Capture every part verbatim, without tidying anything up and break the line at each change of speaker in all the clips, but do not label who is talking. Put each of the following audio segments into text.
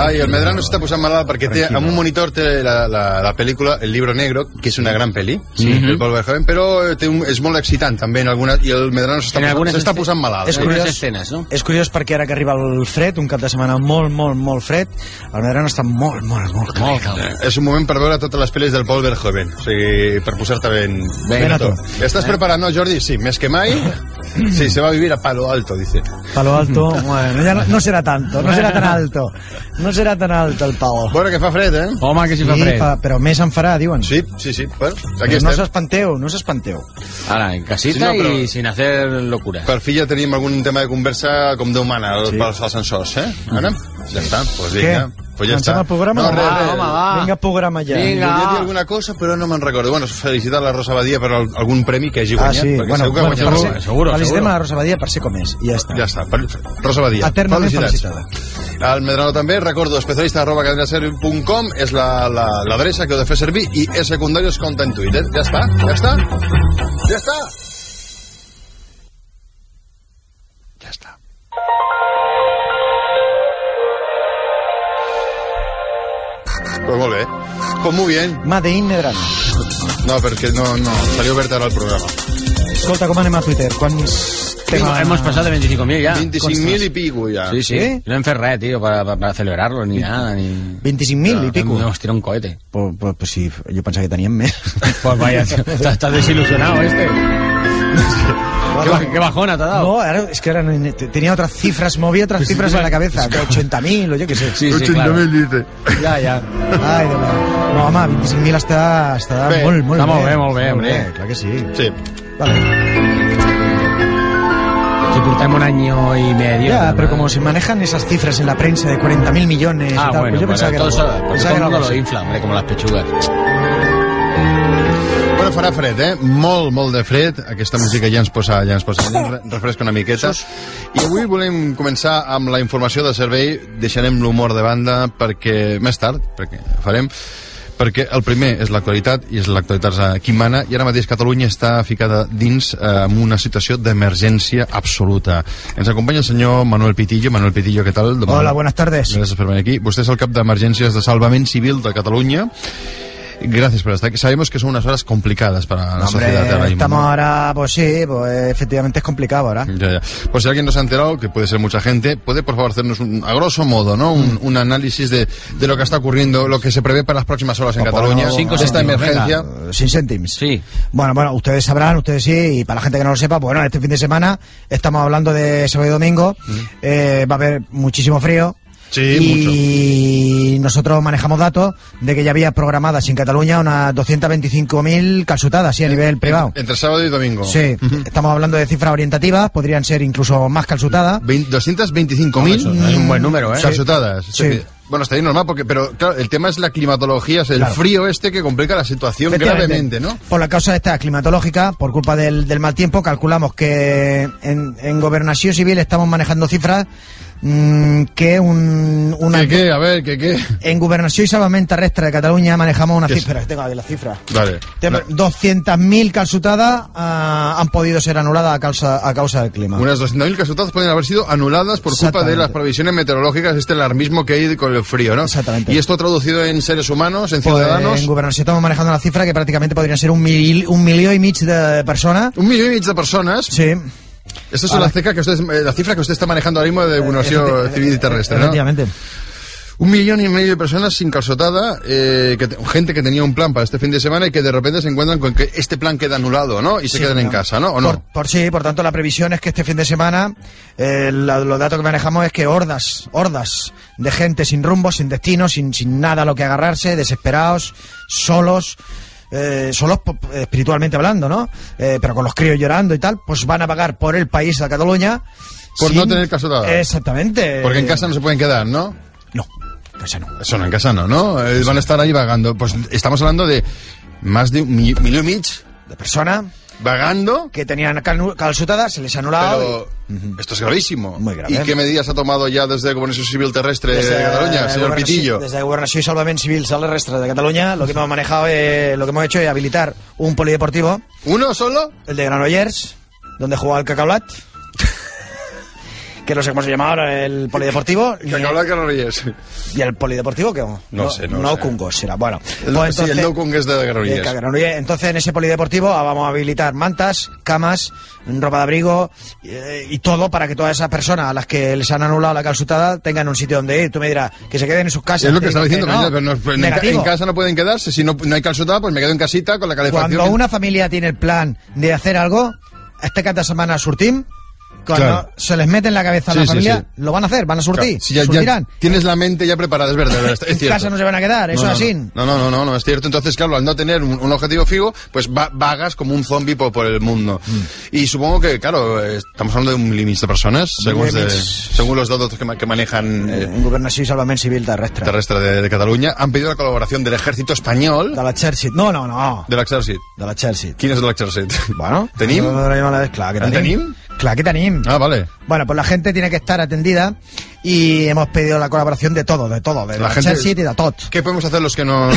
Ai, el Medrano s'està posant malalt perquè té, amb un monitor té la, la, la pel·lícula El Libro Negro, que és una gran pel·li, sí, mm -hmm. el Paul Verhoeven, però té un, és molt excitant també en algunes, i el Medrano s'està posant, posant malalt.
És curiós, escenes, no? És curiós perquè ara que arriba el fred, un cap de setmana molt, molt, molt fred, el Medrano està molt, molt, molt calent.
Eh, és un moment per veure totes les pel·lis del Paul Verhoeven, o sigui, per posar-te ben...
Ben, ben a tot.
Estàs preparat, no, Jordi? Sí, més que mai. Sí, se va a vivir a Palo Alto, dice.
Palo Alto, bueno, ya no, no será tanto, no será tan alto. No serà tan alt el Pau.
Bueno, que fa fred, eh?
Home, que sí fa
sí,
fred.
Fa, però més en farà, diuen.
Sí, sí, sí. Bueno, aquí
estem. No s'espanteu, no s'espanteu.
Ara, en casita sí, no, i sin hacer locura.
Per fi ja tenim algun tema de conversa com Déu mana sí. pels ascensors, eh? Ara? Ja està, doncs vinga. Pues ja està.
El programa?
No, res,
va,
res.
Home, va. Vinga, programa ja.
Vinga. Volia dir alguna cosa, però no me'n recordo. Bueno, felicitar la Rosa Badia per algun premi que hagi guanyat.
Ah, sí. Bueno,
segur que
bueno,
guanyat.
Seguro, seguro. Felicitem a la Rosa Badia per ser com és. I ja està.
Ja està. Rosa Badia.
Eternament felicitada.
Al Medrano també, recordo, especialista arroba cadenaser punt com és l'adreça la, la, que heu de fer servir i és secundari es compta en Twitter. Ja està, ja està, ja està. Ja està. Pues molt bé. Pues muy bien.
Made in Medrano.
No, perquè no, no, salió obert ara el programa.
Escolta, com anem a Twitter? Quants...
Tema... Hemos pasado de veinticinco mil ya.
veinticinc mil y pico ya.
Sí, sí. ¿Sí? No hem fet res, tío, para, para, para celebrarlo, ni nada. Ni...
veinticinc mil y pico.
Nos tira un cohete.
Pues, pues, pues sí, yo pensaba que tenían més.
Pues vaya, estás está desilusionado este. ¿Qué, ¿Qué bajona te ha dado?
No, ahora, es que ahora tenía otras cifras, movía otras pues cifras sí, en la cabeza, que ochenta mil o yo qué sé.
Sí, sí, ochenta mil claro. Dice.
Ya, ya. Ay, de verdad. No, home, veinticinc mil està, està
bé,
molt, molt
està
bé.
Molt bé, molt bé,
molt bé, clar que sí.
Sí.
Vale.
Si portem un año y medio.
Ya, pero como se manejan esas cifras en la prensa de cuarenta mil millones
ah,
y tal,
bueno,
pues yo pensaba
bueno,
que
todo
era
eso, pues todo el mundo lo infla, hombre, como las pechugas.
Bueno, farà fred, eh? Molt, molt de fred. Aquesta música ja ens posa, ja ens posa, ja ens refresca una miqueta. I avui volem començar amb la informació de servei. Deixarem l'humor de banda perquè més tard, perquè farem... perquè el primer és l'actualitat, i és l'actualitat qui mana, i ara mateix Catalunya està ficada dins eh, amb una situació d'emergència absoluta. Ens acompanya el senyor Manuel Pitillo. Manuel Pitillo, què tal?
Hola, buenas tardes.
Gràcies per venir aquí. Vostè és el cap d'emergències de salvament civil de Catalunya. Gracias por estar aquí. Sabemos que son unas horas complicadas para la
Hombre,
sociedad. Ahora mismo,
estamos
¿no?
ahora, pues sí, pues efectivamente es complicado ahora.
Ya, ya. Pues si alguien no se ha enterado, que puede ser mucha gente, puede por favor hacernos un, a grosso modo, ¿no? Un, mm. un análisis de, de lo que está ocurriendo, lo que se prevé para las próximas horas en no, Cataluña, no,
cinco
de esta emergencia.
Venga, sin céntimos.
Sí.
Bueno, bueno, ustedes sabrán, ustedes sí, y para la gente que no lo sepa, pues bueno, este fin de semana estamos hablando de sábado y domingo, mm. eh, va a haber muchísimo frío.
Sí,
y
mucho.
Nosotros manejamos datos de que ya había programadas en Cataluña unas doscientas veinticinco mil calzutadas, sí, a nivel
en,
privado.
Entre sábado y domingo.
Sí, uh-huh. Estamos hablando de cifras orientativas, podrían ser incluso más calzutadas.
doscientas veinticinco mil.
Es un buen número, ¿eh?
Calzutadas.
Sí. Sí.
Bueno, está bien normal, porque, pero claro, el tema es la climatología, es el
claro.
frío este que complica la situación gravemente, ¿no?
Por la causa esta climatológica, por culpa del, del mal tiempo, calculamos que en, en Gobernació Civil estamos manejando cifras mmm, que un... Una,
¿Qué, qué? A ver, ¿qué, qué?
En Gobernació y Salvament Terrestre de Cataluña manejamos una cifra, tengo aquí la cifra.
Vale.
doscientas mil calzutadas uh, han podido ser anuladas a causa, a causa del clima.
Unas doscientas mil calzutadas pueden haber sido anuladas por culpa de las previsiones meteorológicas, este alarmismo que hay con el frío, ¿no?
Exactamente.
Y esto traducido en seres humanos, en
pues
ciudadanos.
En Gobernació estamos manejando una cifra que prácticamente podrían ser un, mil, un millón y medio de personas.
Un millón y medio de personas.
Sí.
Esta es la, ceca que usted, la cifra que usted está manejando ahora mismo de Gobernació Civil y Terrestre, ¿no?
Efectivamente.
Un millón y medio de personas sin calzotada, eh, que, gente que tenía un plan para este fin de semana y que de repente se encuentran con que este plan queda anulado, ¿no? Y se sí, quedan en casa, ¿no? ¿O no?
Por, por sí, por tanto la previsión es que este fin de semana eh, la, los datos que manejamos es que hordas, hordas de gente sin rumbo, sin destino, sin, sin nada a lo que agarrarse, desesperados, solos. Eh, solos espiritualmente hablando, ¿no? Eh, pero con los críos llorando y tal, pues van a pagar por el país de Cataluña
por
sin...
no tener calzotada.
Exactamente.
Porque en casa no se pueden quedar, ¿no?
No, en casa no.
Eso no, en casa no, ¿no? Eh, van a estar ahí vagando. Pues estamos hablando de más de un millón y medio
de personas
vagando
que tenían cal calzutada, se les ha anulado.
Pero y... esto es gravísimo.
Muy grave.
¿Y qué medidas ha tomado ya desde Gobernació Civil Terrestre
desde
de Cataluña, señor Pitillo?
Desde Gobernació y Salvament Civil Terrestre de Cataluña, lo que hemos manejado, es, lo que hemos hecho es habilitar un polideportivo.
¿Uno solo?
El de Granollers, donde jugaba el Cacaulat. que no sé cómo se llama ahora, el polideportivo.
Que acaba de Granollers.
¿Y el polideportivo qué?
No, no sé, no
No
sé.
Cungos será. Bueno,
El,
pues
sí, el No Kung es de Granollers.
Eh, Granollers. Entonces, en ese polideportivo vamos a habilitar mantas, camas, ropa de abrigo eh, y todo para que todas esas personas a las que les han anulado la calzutada tengan un sitio donde ir. Tú me dirás que se queden en sus casas.
Es lo que
Te
estaba
digo
diciendo,
que
pero no, pero en, ca-
Negativo.
en casa no pueden quedarse. Si no, no hay calzutada, pues me quedo en casita con la calefacción.
Cuando una familia tiene el plan de hacer algo, este cap de setmana sortim, cuando
Claro.
se les mete en la cabeza a la
Sí, sí,
familia,
sí.
lo van a hacer, van a surtir,
Claro, si ya, ya
surtirán.
tienes la mente ya preparada, es verdad, es, verdad, es
En
cierto.
casa no se van a quedar, eso
no,
es así.
No, no, no, no, no, es cierto. Entonces, claro, al no tener un, un objetivo fijo, pues va- vagas como un zombie por, por el mundo.
Mm.
Y supongo que, claro, eh, estamos hablando de un límit de personas, según, de,
límits.
según los datos que, ma- que manejan
Eh,
eh,
en Governació i Salvament Civil terrestre.
terrestre de, de Cataluña, han pedido la colaboración del ejército español,
De l'exèrcit. No, no, no.
de l'exèrcit.
De l'exèrcit.
¿Quién es de l'exèrcit?
Bueno,
¿Tenim?
no, no, no, no, clar que
¿En
tenim.
tenim?
Clar que tenim.
Ah, vale.
Bueno, pues la gente tiene que estar atendida y hemos pedido la colaboración de todo, de todo, de
La gente-
l'exèrcit i de tot.
¿Qué podemos hacer los que no...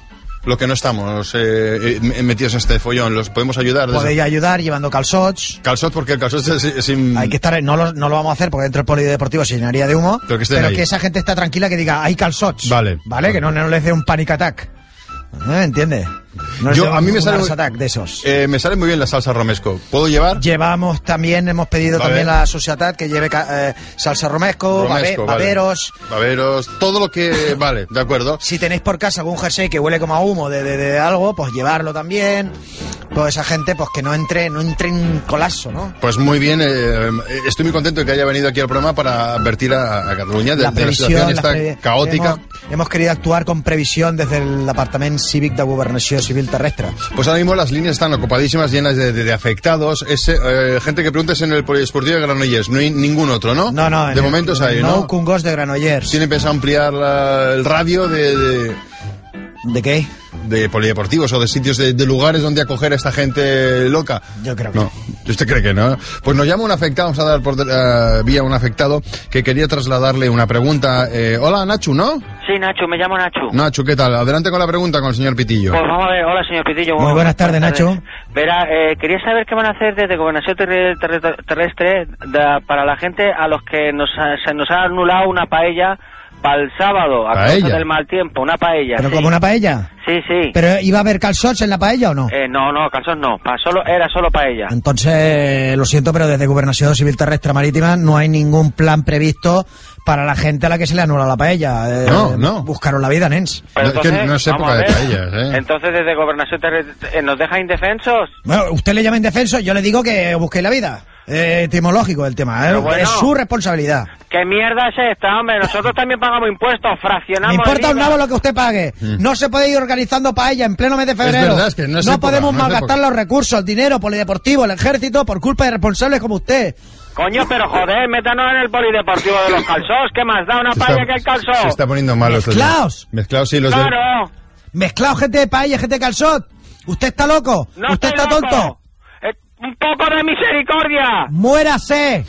Lo que no estamos eh, eh, metidos en este follón? ¿Los podemos ayudar? desde-
Podéis ayudar llevando calzots.
Calzot, porque el calzot es, es- es-
Hay que estar, no lo, no lo vamos a hacer porque dentro del polideportivo se llenaría de humo.
Pero que estén ahí.
esa gente está tranquila que diga, hay calzots.
Vale.
Vale, que no, no les dé un panic attack. ¿Eh? ¿Entiendes? No les
Yo-
dé
a mí
un-
me
un
sale
heart
muy-
attack de esos.
Eh, me sale muy bien la salsa romesco. ¿Puedo llevar?
Llevamos también, hemos pedido
Vale.
también a la sociedad que lleve ca- eh, salsa romesco,
Romesco,
babe-
vale.
baberos.
Baberos, todo lo que... Vale, de acuerdo.
Si tenéis por casa algún jersey que huele como a humo de, de, de algo, pues llevarlo también. Pues esa gente, pues que no entre, no entre en colapso, ¿no?
Pues muy bien, eh, estoy muy contento de que haya venido aquí al programa para advertir a, a Cataluña de de la, situación
la
esta
previ-
caótica.
Hemos, hemos querido actuar con previsión desde el Departament Cívic de Governació Civil Terrestre.
Pues ahora mismo las líneas están ocupadísimas, llenas de, de, de afectados. Es, eh, gente que pregunta es en el Polideportivo de Granollers, no hay ningún otro, ¿no?
No, no.
De momento es ahí,
No
¿no?
Cungos de Granollers.
¿Tienen pensado ampliar la- el radio de, de,
¿De qué?
de polideportivos o de sitios, de, de lugares donde acoger a esta gente loca?
Yo creo que
No. ¿Usted cree que no? Pues nos llama un afectado, vamos a dar por uh, vía un afectado que quería trasladarle una pregunta. Eh, hola, Nacho, ¿no?
Sí, Nacho, me llamo Nacho.
Nacho, ¿qué tal? Adelante con la pregunta con el señor Pitillo.
Pues vamos a ver, hola señor Pitillo.
Muy buenas tardes, Nacho.
Verá, eh, quería saber qué van a hacer desde Gobernación Terre- Terre- Terrestre de- para la gente a los que nos ha- se nos ha anulado una paella para el sábado, a
¿Paella?
causa del mal tiempo, una paella.
¿Pero
sí.
como una paella?
Sí, sí.
¿Pero iba a haber calzots en la paella o no?
Eh, no, no, calzón no, pa solo, era solo paella.
Entonces, lo siento, pero desde Gobernación Civil Terrestre Marítima no hay ningún plan previsto para la gente a la que se le anula la paella. Eh,
No, no.
Buscaron la vida, nens.
Pero
No, es que no es
vamos
época
a
de
ver.
paellas, ¿eh?
Entonces desde Gobernación Terrestre, eh, ¿nos deja indefensos?
Bueno, usted le llama indefenso, yo le digo que busquéis la vida. Eh, etimológico el tema, ¿eh?
Pero bueno.
Es su responsabilidad.
¿Qué mierda es esta, hombre? Nosotros también pagamos impuestos, fraccionamos
Me importa
el
un
I V A.
nabo lo que usted pague. No se puede ir organizando paella en pleno mes de febrero.
verdad, es que no es época,
podemos
no es
malgastar
época.
los recursos, el dinero, polideportivo, el ejército, por culpa de responsables como usted.
Coño, pero joder, métanos en el polideportivo de los calzós. ¿Qué más da una
Se
paella
está-
que el calzó?
Se está poniendo malo. esto.
Mezclaos.
Mezclaos, sí, los de...
Claro.
Mezclado gente de paella, gente de calzot. ¿Usted está loco?
No
¿Usted
estoy
está
loco.
tonto?
Eh, un poco de misericordia.
Muérase.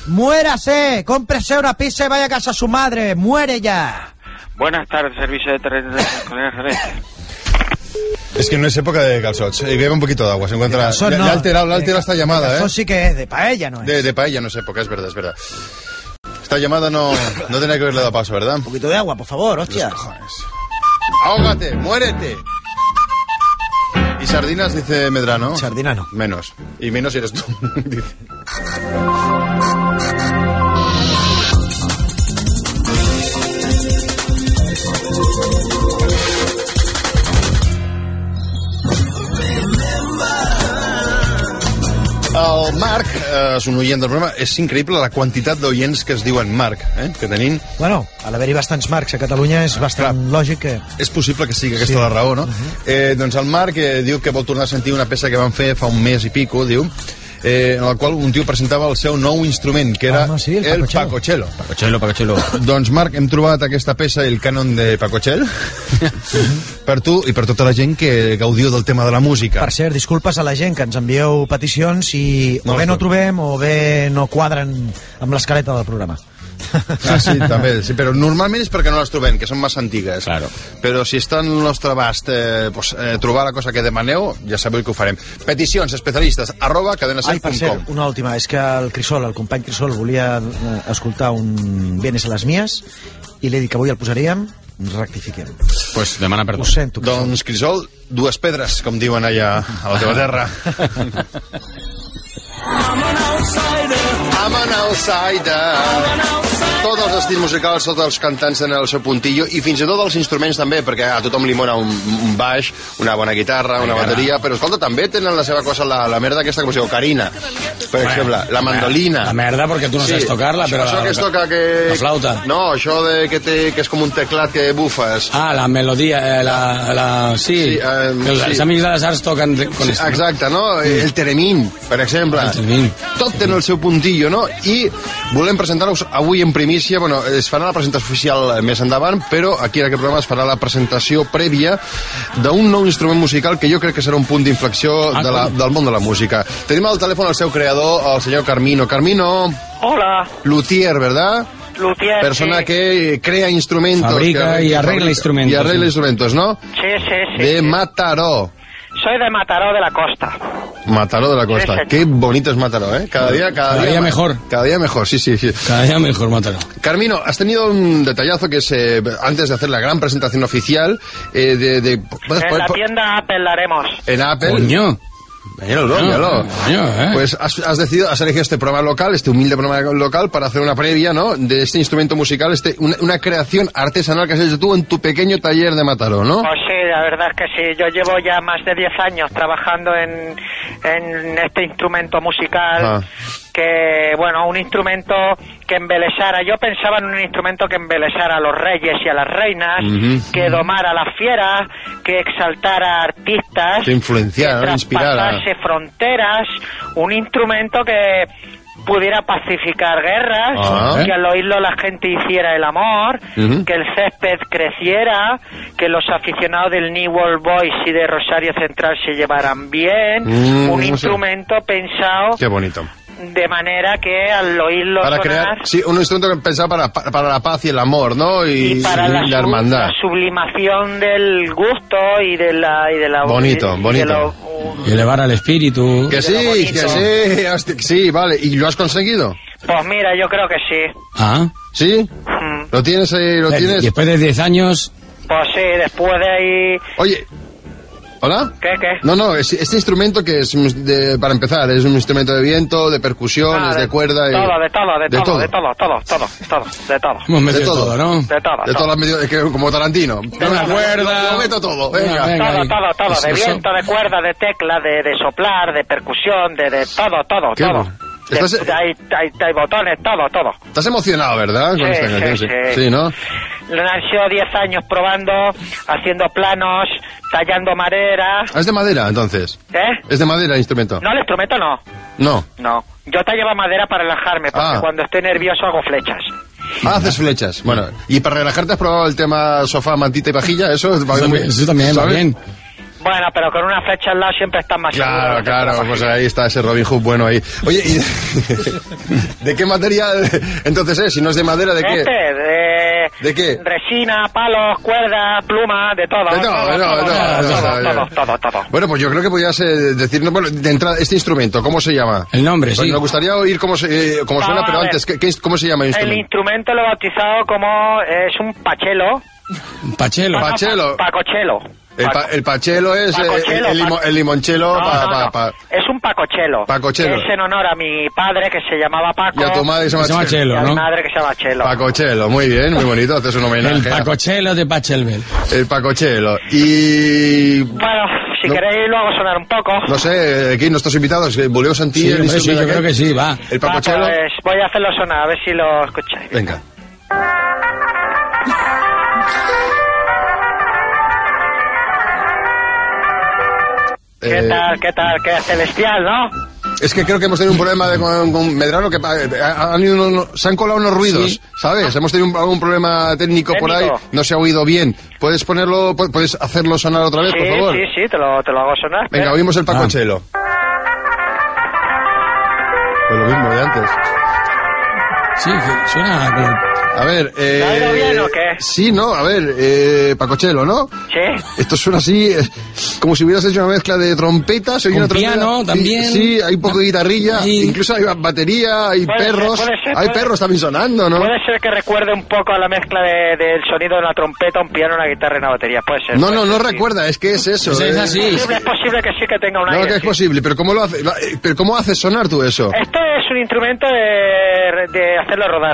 Muérase. Cómprese una pizza y vaya a casa a su madre. Muere ya.
Buenas tardes, servicio de terrestre.
Es que no es época de calzots. Y bebe un poquito de agua, se encuentra...
Calzot
Le,
no.
le ha alterado, le ha
De
alterado esta llamada,
Eso
¿eh?
sí que es de paella, ¿no es?
De, de paella no es época, es verdad, es verdad. Esta llamada no, no tenía que haberle dado paso, ¿verdad?
Un poquito de agua, por favor, hostia.
¡Ahógate! ¡Muérete! Y sardinas, dice Medrano.
Sardina no.
Menos. Y menos si eres tú. Dice. El Marc, eh, és un oient del programa, és increïble la quantitat d'oients que es diuen Marc, eh, que tenim.
Bueno, al haver-hi bastants marcs a Catalunya és bastant
clar.
lògic que...
És possible que sigui aquesta
Sí.
la raó, no? eh, doncs el Marc eh, diu que vol tornar a sentir una peça que van fer fa un mes i pico, diu, eh, en la qual un tio presentava el seu nou instrument, que era
Ah, no, sí, el
el
Pacochelo.
Pacochelo.
Pacochelo, Pacochelo.
Doncs, Marc, hem trobat aquesta peça, el cànon de Pacochel, per tu i per tota la gent que gaudiu del tema de la música.
Per cert, disculpes a la gent que ens envieu peticions i
No,
o bé
no.
no trobem o bé no quadren amb l'escaleta del programa.
Ah, sí, també, sí, però normalment és perquè no les trobem, que són massa antigues.
Claro.
Però si està en el nostre abast eh, pues, eh, trobar la cosa que demaneu, ja sabeu que ho farem. Peticions, especialistes, arroba cadenaser punt com.
Ai, per cert, una última, és que el Crisol, el company Crisol, volia eh, escoltar un Vienes a les mies i li he dit que avui el posaríem, rectifiquem.
Pues demana perdó.
Ho sento, Crisol.
Doncs, Crisol, dues pedres, com diuen allà a la teva terra. I'm an outsider. I'm an outsider. Tots els estils musicals, tots els cantants tenen el seu puntillo i fins i tot els instruments també, perquè a tothom li mona un, un baix, una bona guitarra, una bateria, però escolta, també tenen la seva cosa, la, la merda aquesta, com es diu, Carina, per bueno, exemple, la mandolina.
La merda, perquè tu no sí, saps tocar-la, però...
Això
la,
que es toca que...
La flauta.
No, això de que, té, que és com un teclat que bufes.
Ah, la melodia, eh, la, la... Sí, sí, eh, els, sí. els amics de les arts toquen con
sí,
esto.
Exacte, no? Mm. El teremín, per exemple.
El teremín.
Tot té el seu puntillo, no? I volem presentar-vos avui en primícia, bueno, es farà la presentació oficial més endavant, però aquí en aquest programa es farà la presentació prèvia d'un nou instrument musical que jo crec que serà un punt d'inflexió ah, de la, del món de la música. Tenim al telèfon el seu creador, el senyor Carmino. Carmino.
Hola.
Luthier, ¿verdad?
Luthier,
persona
sí.
que crea instrumentos.
Fabrica
que,
y arregla
fabrica,
instrumentos.
Y arregla sí. instrumentos, ¿no?
Sí, sí, sí.
De
sí.
Mataró.
Soy de Mataró de la Costa.
Mataró de la Costa. Sí, Qué bonito es Mataró, ¿eh? Cada día, cada,
cada día, día mejor.
Cada día mejor, sí, sí, sí.
Cada día mejor Mataró.
Carmino, has tenido un detallazo que es, eh, antes de hacer la gran presentación oficial, eh, de... de
en la tienda Apple la haremos.
En Apple.
Coño.
Míralo, no, míralo.
No, eh.
Pues has, has decidido, has elegido este programa local, este humilde programa local, para hacer una previa, ¿no? De este instrumento musical, este una, una creación artesanal que has hecho tú en tu pequeño taller de Mataró, ¿no?
Pues sí, la verdad es que sí. Yo llevo ya más de diez años trabajando en, en este instrumento musical. Ah. Que, bueno, un instrumento que embelesara. Yo pensaba en un instrumento que embelesara a los reyes y a las reinas, uh-huh. que domara a las fieras, que exaltara a artistas,
que influenciara,
que
inspirara,
traspasase fronteras, un instrumento que pudiera pacificar guerras, uh-huh. que al oírlo la gente hiciera el amor, uh-huh. que el césped creciera, que los aficionados del New World Boys y de Rosario Central se llevaran bien, uh-huh. un instrumento sí. pensado...
Qué bonito.
De manera que al oírlo
para
sonar,
crear, sí, un instrumento pensado para, para la paz y el amor, ¿no? Y,
y para
y
la,
la hermandad.
La sublimación del gusto y de la... Y de la
bonito,
y,
bonito.
Y, de lo, uh,
y elevar al espíritu.
Que sí, que sí, hostia, sí, vale. ¿Y lo has conseguido?
Pues mira, yo creo que sí.
¿Ah?
¿Sí?
Mm.
¿Lo tienes ahí? ¿Lo tienes?
Después de diez años...
Pues sí, después de ahí...
Oye... ¿Hola?
¿Qué, qué?
No, no, es, este instrumento que es, de, para empezar, es un instrumento de viento, de percusión,
ah,
es de, de cuerda... Y...
Todo, de todo, de, de todo, todo, de todo, todo, todo, todo, de todo.
Hemos metido
de todo,
todo, ¿no?
De todo,
de
todo.
Las medidas, que, como Tarantino.
De una cuerda...
Lo meto todo, venga.
venga
todo, todo, todo,
eso,
de viento, de cuerda, de tecla, de, de soplar, de percusión, de, de todo, todo,
¿Qué?
todo. De,
¿Estás...
hay, hay, hay botones, todo, todo.
Estás emocionado, ¿verdad?
Sí,
Con esta canción,
sí,
sí.
sí.
Sí, ¿no?
Han sido diez años probando, haciendo planos, tallando madera.
¿Es de madera, entonces?
¿Eh?
¿Es de madera el instrumento?
No, el instrumento no.
No.
No. Yo tallaba madera para relajarme, porque
ah.
cuando estoy nervioso hago flechas.
Ah, haces flechas. Bueno, ¿y para relajarte has probado el tema sofá, mantita y vajilla? Eso,
eso, muy, eso también va bien.
Bueno, pero con una flecha al lado siempre estás más
claro,
seguro.
Claro, claro, pues ahí está ese Robin Hood bueno ahí. Oye, ¿y de, ¿de qué material entonces es? Si no es de madera, ¿de qué?
Este, de...
¿De qué?
Resina, palos, cuerda, pluma, de todo.
De todo,
todo,
de todo,
todo,
todo,
todo, todo, todo, todo.
Bueno, pues yo creo que podías eh, decirnos, bueno, de entrada, este instrumento, ¿cómo se llama?
El nombre, pues sí.
Me gustaría oír cómo, se, eh, cómo suena,
ah,
pero antes, ¿qué, qué, ¿cómo se llama el instrumento?
El instrumento lo he bautizado como, es un pachelo.
Pachelo.
No, no,
Pachelo.
Pa, pacochelo.
El, pa, el pachelo es
pacochelo,
el, el, limo, el limonchelo.
No,
pa,
no,
pa,
no.
Pa.
Es un pacochelo.
Pacochelo.
Es en honor a mi padre que se llamaba Paco.
Y a tu madre que se llama,
se llama Chelo,
y a
¿no?
mi madre que se llama Chelo.
Pacochelo, muy bien, muy bonito, haces un homenaje.
El Pacochelo de Pachelbel.
El Pacochelo. Y...
Bueno, si no, queréis lo hago sonar un poco.
No sé, aquí nuestros invitados, volveu sentir...
Sí, hombre, sí, yo creo que sí, va.
El Pacochelo.
Va, pues voy a hacerlo sonar, a ver si lo escucháis.
Venga.
¿Qué eh... tal, qué tal, qué celestial, no?
Es que creo que hemos tenido un problema de, con, con Medrano, que ha, han ido unos, se han colado unos ruidos, sí. ¿Sabes? Hemos tenido un, algún problema técnico, técnico por ahí, no se ha oído bien. ¿Puedes ponerlo, puedes hacerlo sonar otra vez,
sí,
por favor?
Sí, sí, te lo, te lo hago sonar.
Venga, pero... oímos el Pacochelo. Ah. Pues lo mismo de antes.
Sí, que suena...
A ver, eh...
¿Lo ha oído bien o qué?
Sí, no, a ver, eh, Pacochelo, ¿no?
Sí.
Esto suena así, eh, como si hubieras hecho una mezcla de trompetas.
Con
una
piano
trompeta,
también.
Sí, hay un poco de guitarrilla,
Sí.
incluso hay batería, hay
Puede ser,
perros.
puede ser,
hay
puede-
perros también sonando, ¿no?
Puede ser que recuerde un poco a la mezcla de- del sonido de una trompeta, un piano, una guitarra y una batería. Puede ser.
No,
puede
no, no
ser, sí.
recuerda, es que es eso.
Pues es
eh.
así.
Es posible, es posible que sí que tenga un
No,
aire,
que es
sí.
posible, pero ¿cómo lo hace? la- eh, pero ¿cómo haces sonar tú eso?
Esto es un instrumento de, de hacerlo rodar.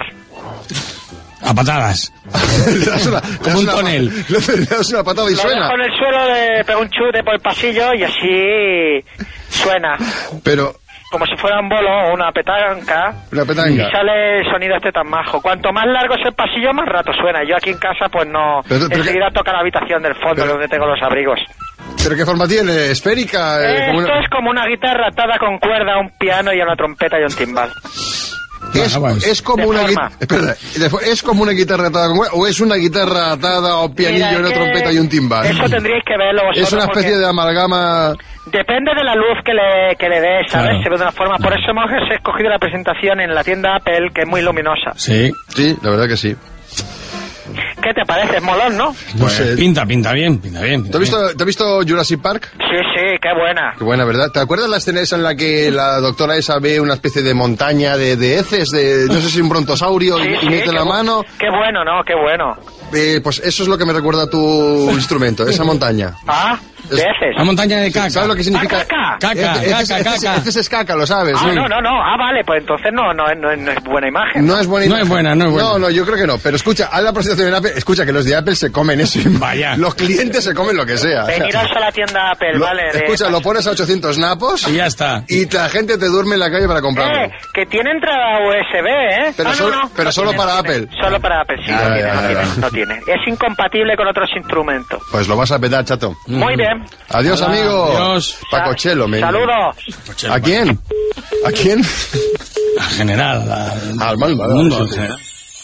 A patadas.
Le das una- le
Como
das
un
una-
tonel.
Le das una patada y
Lo
suena.
dejo en el suelo, de, pego un chute por el pasillo y así suena.
Pero,
Como si fuera un bolo o una petanca.
una
Y
petanga.
sale el sonido este tan majo. Cuanto más largo es el pasillo, más rato suena. Yo aquí en casa, pues no.
Pero- pero
enseguida toca la habitación del fondo,
pero-
donde tengo los abrigos.
¿Pero qué forma tiene? ¿Esférica? Eh, como
Esto
una-
es como una guitarra atada con cuerda, un piano y una trompeta y un timbal.
Es,
Ah, pues.
es como
De
una
forma.
guitarra. Espera, de fo- ¿es como una guitarra atada con cuerda o es una guitarra atada o pianillo,
Mira, es
una
que
trompeta y un timbal?
Eso tendríais que verlo vosotros.
Es una especie
porque
de amalgama.
Depende de la luz que le, que le des, ¿sabes?
Claro.
Se ve de una forma. Por eso hemos escogido la presentación en la tienda Apple, que es muy luminosa.
Sí.
Sí, la verdad que sí.
¿Qué te parece? Es molón, ¿no?
No
Pues
sé.
pinta, pinta bien, pinta bien.
¿Te has visto, ¿te has visto Jurassic Park?
Sí, sí, qué buena.
Qué buena, ¿verdad? ¿Te acuerdas la escena esa en la que la doctora esa ve una especie de montaña de, de heces, de no sé si un brontosaurio,
Sí,
y, y
sí,
mete
qué
la
bu-
mano?
Qué bueno, ¿no? Qué bueno.
Eh, pues eso es lo que me recuerda a tu instrumento, esa montaña.
Ah, de
Es-
heces.
La montaña de caca.
¿Sabes lo que significa?
Ah, caca.
Caca,
Eh, heces-
caca,
heces-
caca.
heces es caca, lo sabes.
Ah,
¿no?
no, no, no. Ah, vale, pues entonces no, no, no, no es buena imagen.
No es buena
No
imagen.
es buena, no es buena.
No, no, yo creo que no. Pero escucha, haz la presentación en Apple. Escucha, que los de Apple se comen eso.
Vaya.
Los clientes se comen lo que sea.
Veniros a la tienda Apple,
Lo-
¿vale? De-
escucha, lo pones a ochocientos napos
Y ya está.
y la gente te duerme en la calle para comprarlo.
Eh, que tiene entrada U S B, ¿eh?
Pero
Ah, no,
solo-
no,
pero
no
solo
tiene,
para
no tiene.
Apple.
Solo para Apple, sí,
Ah,
no,
ya,
tiene,
ya,
no,
ya,
tiene,
ya.
no tiene. Es incompatible con otros instrumentos.
Pues lo vas a petar, chato.
Muy bien.
Adiós,
Hola,
amigo.
adiós.
Pacochelo, me.
Saludos.
¿A quién? ¿A quién?
En general, la-
Al mal,
al mundo en general.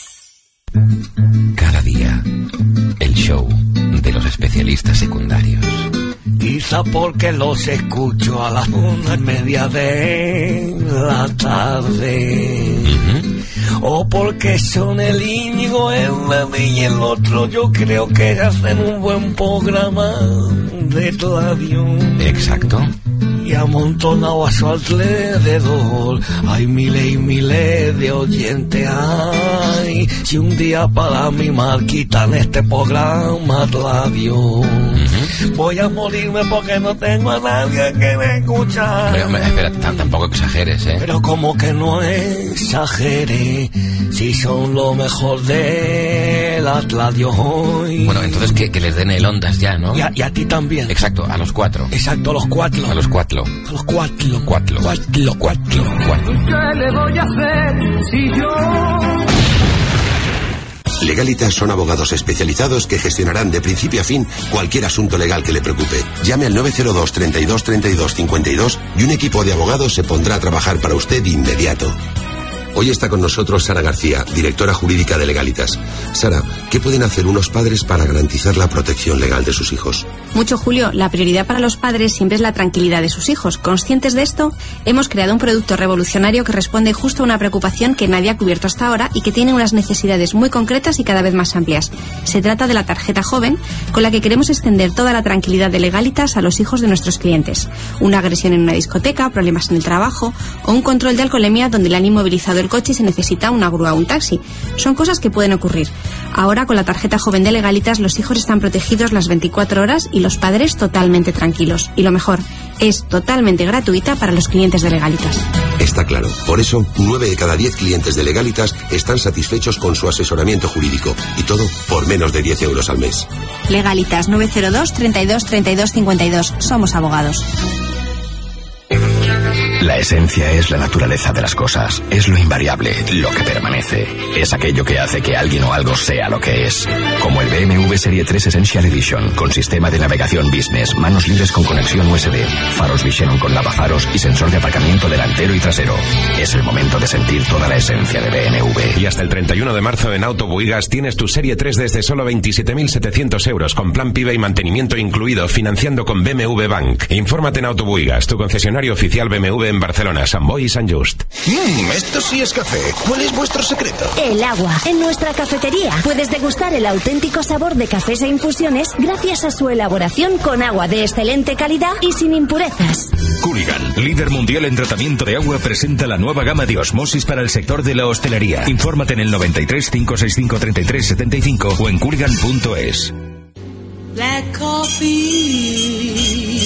Cada día, el show de los especialistas secundarios.
Quizá porque los escucho a las una y media de la tarde. O porque son el Íñigo, el Mami y el otro. Yo creo que hacen un buen programa de radio.
Exacto.
Y amontonado a su alrededor hay miles y miles de oyentes. Ay, si un día para mi mal quitan este programa radio, voy a morirme porque no tengo a nadie que me escucha.
Pero, hombre, espera, t- tampoco exageres, ¿eh?
Pero como que no exagere, si son lo mejor de la radio hoy.
Bueno, entonces que, que les den el ondas ya, ¿no?
y, a, y a ti también.
Exacto, a los cuatro.
Exacto, a los cuatro.
A los cuatro.
A los cuatro.
Cuatro.
Cuatro, cuatro.
Cuatro.
Legalitas son abogados especializados que gestionarán de principio a fin cualquier asunto legal que le preocupe. Llame al nueve cero dos, treinta y dos, treinta y dos, cincuenta y dos y un equipo de abogados se pondrá a trabajar para usted de inmediato. Hoy está con nosotros Sara García, directora jurídica de Legalitas. Sara, ¿qué pueden hacer unos padres para garantizar la protección legal de sus hijos?
Mucho, Julio. La prioridad para los padres siempre es la tranquilidad de sus hijos. Conscientes de esto, hemos creado un producto revolucionario que responde justo a una preocupación que nadie ha cubierto hasta ahora y que tiene unas necesidades muy concretas y cada vez más amplias. Se trata de la tarjeta joven, con la que queremos extender toda la tranquilidad de Legalitas a los hijos de nuestros clientes. Una agresión en una discoteca, problemas en el trabajo o un control de alcoholemia donde le han inmovilizado el coche y se necesita una grúa o un taxi. Son cosas que pueden ocurrir. Ahora, con la tarjeta joven de Legalitas, los hijos están protegidos las veinticuatro horas y los padres totalmente tranquilos. Y lo mejor, es totalmente gratuita para los clientes de Legalitas.
Está claro. Por eso, nueve de cada diez clientes de Legalitas están satisfechos con su asesoramiento jurídico. Y todo por menos de diez euros al mes.
Legalitas nueve cero dos, treinta y dos, treinta y dos, cincuenta y dos. Somos abogados.
La esencia es la naturaleza de las cosas, es lo invariable, lo que permanece. Es aquello que hace que alguien o algo sea lo que es. Como el B M W Serie tres Essential Edition, con sistema de navegación business, manos libres con conexión U S B, faros Vision con lavafaros y sensor de aparcamiento delantero y trasero. Es el momento de sentir toda la esencia de B M W.
Y hasta el treinta y uno de marzo en Auto Buigas tienes tu Serie tres desde solo veintisiete mil setecientos euros, con plan PIB y mantenimiento incluido, financiando con B M W Bank. Infórmate en Auto Buigas, tu concesionario oficial B M W en Barcelona Barcelona, Sant Boi y San Just.
Mmm, esto sí es café. ¿Cuál es vuestro secreto?
El agua. En nuestra cafetería puedes degustar el auténtico sabor de cafés e infusiones gracias a su elaboración con agua de excelente calidad y sin impurezas.
Cooligan, líder mundial en tratamiento de agua, presenta la nueva gama de osmosis para el sector de la hostelería. Infórmate en el noventa y tres, cinco sesenta y cinco, treinta y tres setenta y cinco o en cooligan punto es.
Black coffee,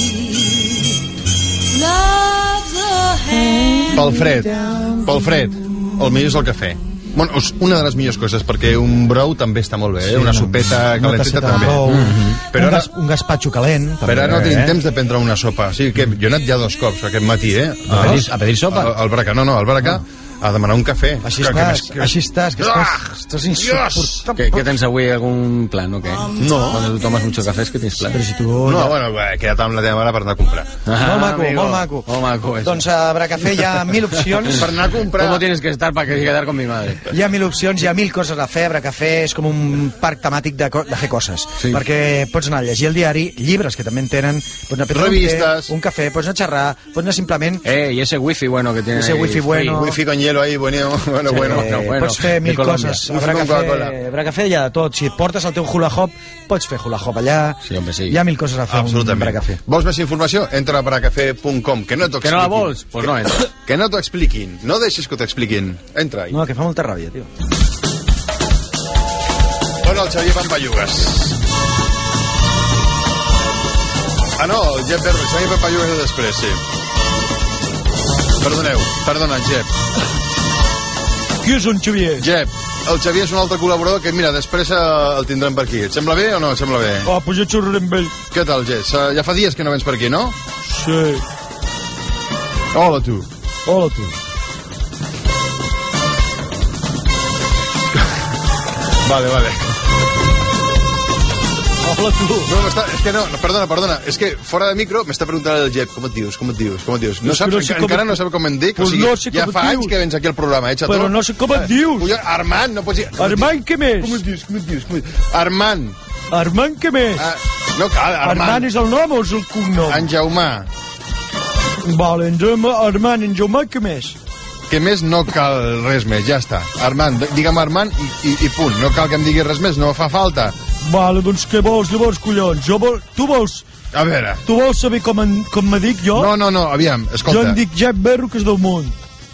love the hand.
Pel fred, pel fred, el millor és el cafè. Bueno, és una de les millors coses, perquè un brou també està molt bé, eh?
Sí,
una
no,
sopeta
una
calentita
tasseta de
també.
brou,
Mm-hmm. Però
un,
ara,
gas, un gaspatxo calent.
però ara no
també,
tenim
eh?
temps de prendre una sopa. O sigui que jo he anat ja dos cops aquest matí, eh?
A pedir- a pedir sopa?
Al, al Braca, no, no, al Braca, a demanar un cafè.
Així
Que- que
estàs,
més- que-
així estàs, que
Ah!
estàs, estàs insuportable.
¿Qué, ¿Qué tienes hoy? ¿Algún plan o qué?
No.
Cuando tú tomas mucho café es que tienes plan.
Però si tu...
No, bueno, he quedat amb la teva mare per anar a comprar.
Molt maco,
amigo.
molt maco.
Molt maco eso.
Doncs a Bracafé hi ha mil opcions.
Per anar a comprar.
¿Cómo tienes que estar para que quedar con mi madre?
Hi ha mil opcions, hi ha mil coses a fer. Bracafé és com un parc temàtic de, co- de fer coses.
Sí.
Perquè pots anar a llegir el diari, llibres que també en tenen, pots anar a prendre
Revistes.
un, té, un cafè, pots anar a xerrar, pots anar simplement...
Eh, y ese wifi bueno que tiene
Ese
ahí,
wifi bueno.
free.
Wifi con hielo ahí, bueno, bueno, bueno.
bueno, bueno.
pots fer
de
mil
Colòmbia.
coses. A
Wifi con Coca-Cola.
Bracafé, Bracafé hi ha de tot. Si et portes el teu hula hop, pots fer hula hop allà.
Sí, hombre, sí.
Hi ha mil coses a fer a un
Absolutament.
Bracafé.
Vols més informació? Entra a bracafé punt com. Que no t'ho
Que no la
expliquin.
vols? Pues no entra.
Que no t'ho expliquin. No deixis que t'ho expliquin. Entra-hi.
No, que fa molta ràbia, tio.
Bueno, el Xavier Pampallugues. Ah, no, el Jep Berro. El Xavier Pampallugues de després, sí. Perdoneu, perdona, Jep.
Qui és un Xavier?
Jep, el Xavier és un altre col·laborador que, mira, després eh, el tindrem per aquí. Et sembla bé o no et sembla bé?
Ah, pues ja xerraré amb ell.
Què tal, Jess? Eh, Ja fa dies que no vens per aquí, no?
Sí.
Hola, tu.
Hola, tu.
Vale, vale.
Hola, tu.
No, m'està... És que no, no, perdona, perdona. És que fora de micro m'està preguntant el Jep com et dius, com et dius, com et dius. No
És que
saps,
no sé
enca-
com
encara
et-
no saps com em dic.
Pues
o sigui,
no sé com
ja
et
fa
dius.
anys que vens aquí al programa, eh, xató?
Però no sé com et dius.
Collons, Armand, no pots dir...
Armand, què més?
Com et dius, com et dius, com et dius? Armand.
Armand, què més?
Ah, no cal,
Armand
Armand.
és el nom o és el cognom?
En Jaumà.
Vale, en Jaume, Armand, en Jaume, què més?
Que més no cal res més, ja està. Armand, digue'm Armand i, i, i punt. No cal que em diguis res més, no fa falta.
Vale, doncs què vols, llavors, collons? Jo vol... Tu vols...
A veure...
Tu vols saber com, en... com me dic jo?
No, no, no, aviam, escolta.
Jo em dic Jep Berro, que és del món.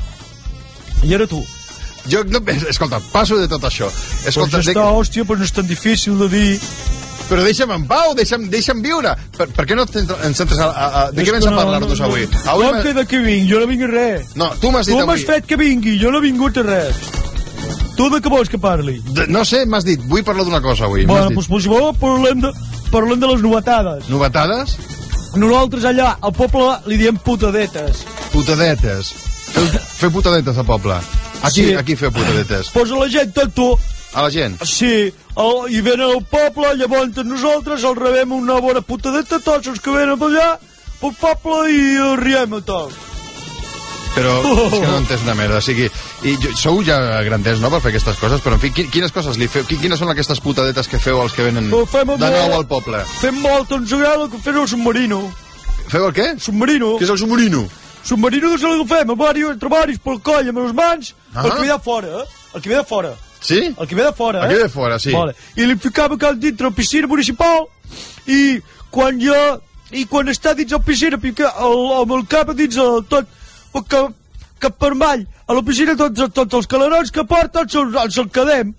I ara tu.
Jo, no, escolta, passo de tot això. Escolta,
Pues ja està, hòstia, però no és tan difícil de dir.
Però deixa'm en pau, deixa'm, deixa'm viure. Per, per què no et centra- ens centres a, a, a... De
És
què vens
que
a
no,
parlar-nos
no,
avui?
No,
avui
no,
m'ha-
que de què vinc, jo no vinc a res.
No, tu m'has dit
Tu
avui...
m'has fet que vingui, jo no he vingut a res. Tu de què vols que parli?
De, no sé, m'has dit, vull parlar d'una cosa avui.
Bueno,
M'has
doncs
dit.
pues, pues, parlem, de, parlem de les novetades.
Novetades?
Nosaltres allà, al poble, li diem putadetes.
Putadetes. Feu, feu putadetes al poble. Aquí,
Sí.
aquí feu putadetes.
Posa la gent, tot tu.
A la gent.
Sí, el, i venen al poble, llavors nosaltres el rebem una bona putadeta, tots els que venen per allà, pel poble, i el riem a tots.
Però és que no entens una merda. O sigui, i jo, sou ja grandets, no?, per fer aquestes coses, però en fi, qui- quines coses li feu? Qui- Quines són aquestes putadetes que feu als que venen
Ho fem
de
molt.
nou al poble?
Fem molt, ens agrada que fem el submarino.
Feu el què?
Submarino.
Què és el submarino?
Submarino és el que fem, amb varis, entre varis, pel coll, amb les mans,
Ah.
el que ve de fora, eh? El que ve de fora.
Sí?
El que ve de fora, eh?
El que ve de fora, sí.
Vale. I li ficava cap dintre la piscina municipal i quan ja... I quan està dins la piscina, pica el, amb el cap dins el, tot, cap, cap per avall, a la piscina tots, tots els calerons que porta ens, els- ens el quedem.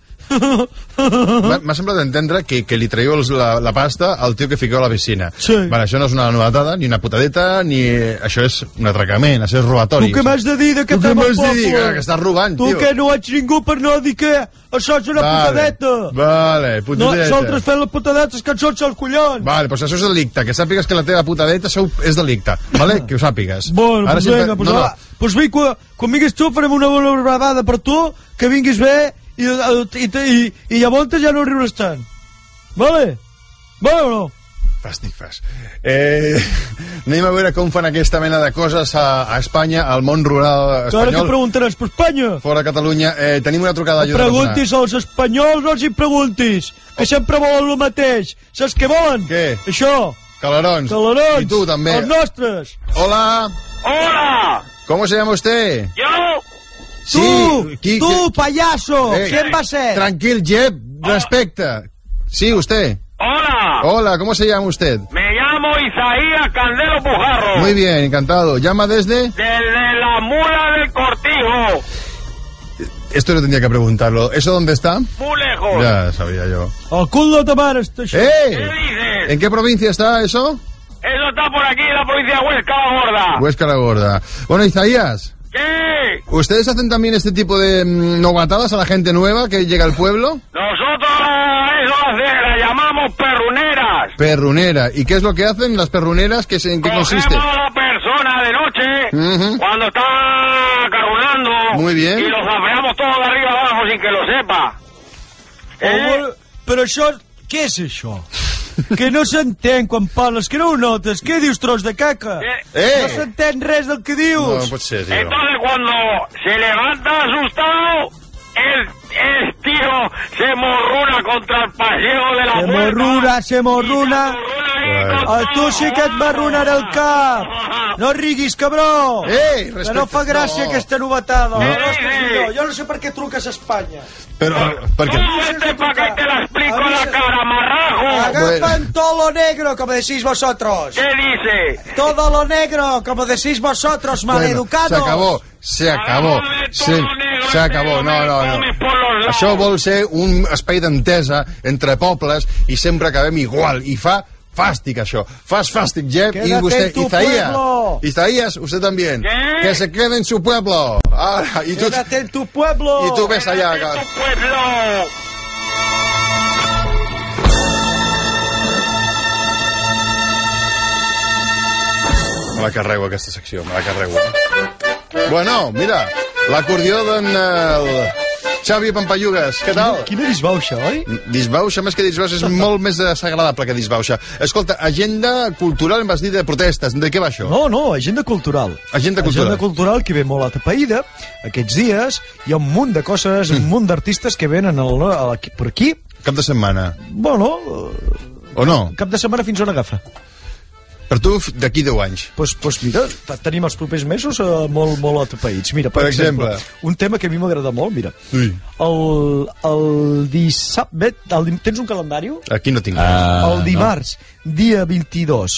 M'ha m'ha semblat entendre que, que li traieu els- la, la pasta al tio que fiqueu a la piscina.
Sí.
Vale, això no és una novetada, ni una putadeta, ni... Això és un atracament, això és robatori.
Tu què m'has de dir de que
Tu què
fem al
m'has de dir?
poble?
Que, que estàs robant,
Tu
tio.
que no ets ningú per no dir que això és una putadeta.
Vale,
No,
putadeta.
nosaltres fem les putadetes que ens són els collons.
Vale, doncs això és delicte. Que sàpigues que la teva putadeta sou, és delicte. Vale? Que ho sàpigues.
Bueno,
Ara
pues
sí et-
venga, pues,
no, no.
va, pues vinc, quan, quan vinguis tu farem una bona bravada per tu, que vinguis bé i, i, i, i llavors ja no riuràs tant. Vale? Vale o no?
Fastifes. Eh, anem a veure com fan aquesta mena de coses a, a Espanya, al món rural
Que ara que
espanyol.
preguntaràs per Espanya.
Fora de Catalunya. Eh, tenim una trucada d'ajuda
Preguntis als espanyols, no els hi preguntis, que sempre volen el mateix. Saps què volen?
Què?
Això.
Calarons.
Calarons.
I tu també.
Els nostres.
Hola.
Hola!
¿Cómo se llama usted?
Yo.
Sí,
¡Tú!
qui-
¡Tú, payaso!
Eh,
¿Quién va a ser?
Tranquil, Jeb, respecta. Sí, usted.
Hola.
Hola, ¿cómo se llama usted?
Me llamo Isaías Candelo Pujarro.
Muy bien, encantado. ¿Llama desde?
Desde la mula del Cortijo.
Esto no tendría que preguntarlo. ¿Eso dónde está?
Muy lejos.
Ya sabía yo.
El cul de ta mare està això.
¡Eh!
¿Qué dices?
¿En qué provincia está eso?
Eso está por aquí, en la provincia de Huesca la Gorda.
Huesca la Gorda. Bueno, Isaías,
¿Qué?
¿ustedes hacen también este tipo de mm, novatadas a la gente nueva que llega al pueblo?
Nosotros eso hace- la llamamos perruneras.
Perrunera. ¿Y qué es lo que hacen las perruneras? ¿Qué, se- ¿En qué consiste?
Cogemos a la persona de noche,
Ujú.
cuando está carronando.
Muy bien.
Y lo zafeamos todo de arriba abajo sin que lo sepa.
Eh? Però això... Què és això? Que no s'entén quan parles, que no ho notes. Què dius, tros de caca?
Eh!
No s'entén res del que dius.
No, no pot ser, tío.
Entonces cuando se levanta asustado, el, el tío se morruna contra el paseo de la
Se
puerta.
morruna, se morruna. A tu sí que et marronaré el cap. No riguis, cabró.
Ei,
que no fa gràcia
no.
aquesta novetada.
No.
No. No, jo. jo no sé per què truques a Espanya.
Pero, ¿por qué?
Vete para que te la explico en la cara, marrajo.
Agafen todo lo negro, como decís vosotros.
¿Qué dice?
Todo lo negro, como decís vosotros,
Bueno,
maleducados.
se acabó, se acabó. Se, se acabó, no, no, no. Això vol ser un espai d'entesa entre pobles i sempre acabem igual. I fa fàstic, això. Fas fàstic, Jeb.
Quédate
Y usted,
en tu
Isaías.
pueblo.
Isaías, usted también.
¿Qué?
Que se quede en su pueblo. Ahora, y tú,
Quédate en tu pueblo.
y tú ves allá. acá.
Pueblo.
Me la carrego, aquesta secció, me la carrego. Bueno, mira, l'acordió d'en el Xavi Pampallugues. Què tal?
Quina disbauxa, oi?
Disbauxa, més que disbauxa, és molt més desagradable que disbauxa. Escolta, agenda cultural, em vas dir de protestes. De què va això?
No, no, agenda cultural.
Agenda cultural.
Agenda cultural que ve molt atapeïda. Aquests dies hi ha un munt de coses, un munt d'artistes que venen al, al, per aquí.
Cap de setmana.
Bueno,
O no?
cap de setmana fins on agafa.
Per tu, d'aquí deu anys.
Doncs pues, pues mira, t- tenim els propers mesos uh, molt, molt atapeïts. Mira, per,
Per exemple.
un tema que a mi m'agrada molt, mira.
Ui.
El, el dissabte... El, dim- tens un calendari?
Aquí no tinc
Ah,
res.
el dimarts, dia vint-i-dos,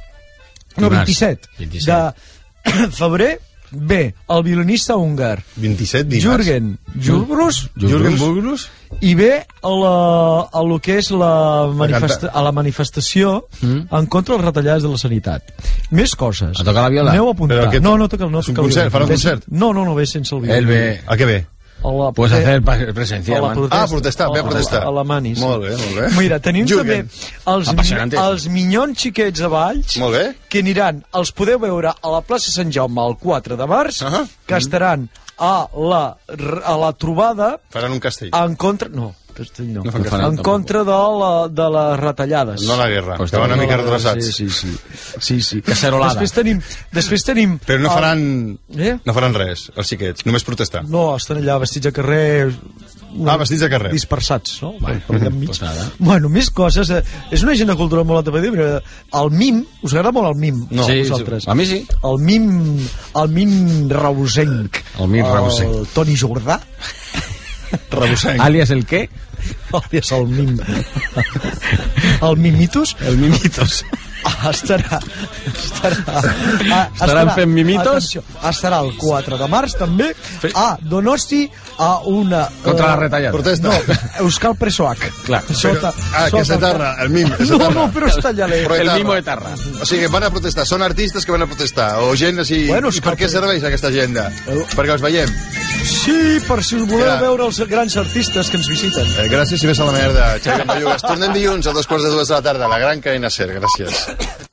no,
Dimarts,
vint-i-set,
vint-i-set.
de febrer, ve el violinista húngar
vint-i-set dimarts.
Jürgen Julbrus,
Jürgen Bulgrus?
i ve a, la, a lo que és la, manifesta,
canta-
a la manifestació
Mm.
en contra de les retallades de la sanitat. Més coses.
A tocar la viola?
Aneu a apuntar.
Però aquest-
No, no toca, no
és un
toca el
concert,
violí.
farà un
Ve-
concert?
No, no, no, ve sense el violí.
Él ve...
A què ve?
A la,
Puedes
ve-
hacer pa- presencial,
a la
man.
protesta.
Ah, a protestar, ve a protestar.
A la Manis.
Molt bé, molt bé.
Mira, tenim
Jürgen.
també els,
Apassionante.
els minyons xiquets de Valls,
Molt bé.
que aniran, els podeu veure a la plaça Sant Jaume el quatre de març,
Ahà.
que estaran a la, a la trobada
Faran un castell.
en contra... No, castell no.
No fan
en
castell.
contra de, la, de les retallades.
No la guerra,
Pues
que van una
No,
mica
no,
retrasats.
Sí, sí, sí. sí, sí.
Cacerolada.
Després tenim... Després tenim
Però no
el-
faran,
Eh?
no faran res, els xiquets, només protestar.
No, estan allà vestits a carrer...
Ah, vestits de carrer.
Dispersats, no? Per, per allà enmig.
pues nada.
Bueno, més coses. Eh, és una agenda cultural molt atapeïda. Mira, el mim, us agrada molt el mim?
No.
a
Sí,
vosaltres?
sí. A mi sí.
El mim, el mim reusenc.
El mim reusenc.
El Toni Jordà.
Rebussenc.
Alias el qué?
Alias el mim. El mimitus.
El mimitos.
Ah, estarà, estarà, ah,
Estaran fent mimitos?
Atenció, estarà el quatre de març també a Donosti a una...
Contra la
eh,
retallada.
Protesta.
No, Euskal Presoac.
Clar.
Sota,
Ah, que és eterna, el mim, és
No,
eterna.
no, però està allà l'E.
Però
El
eterna.
mimo eterna.
O sigui, van a protestar, són artistes que van a protestar, o gent així...
Bueno,
I per què serveix aquesta agenda? Perquè els veiem.
Sí, per si us voleu
Mira.
veure els grans artistes que ens visiten.
Eh, gràcies i ves a la merda, Xavi Pampallugues. Tornem dilluns a dos quarts de dues de la tarda, la gran cadena SER. Gràcies.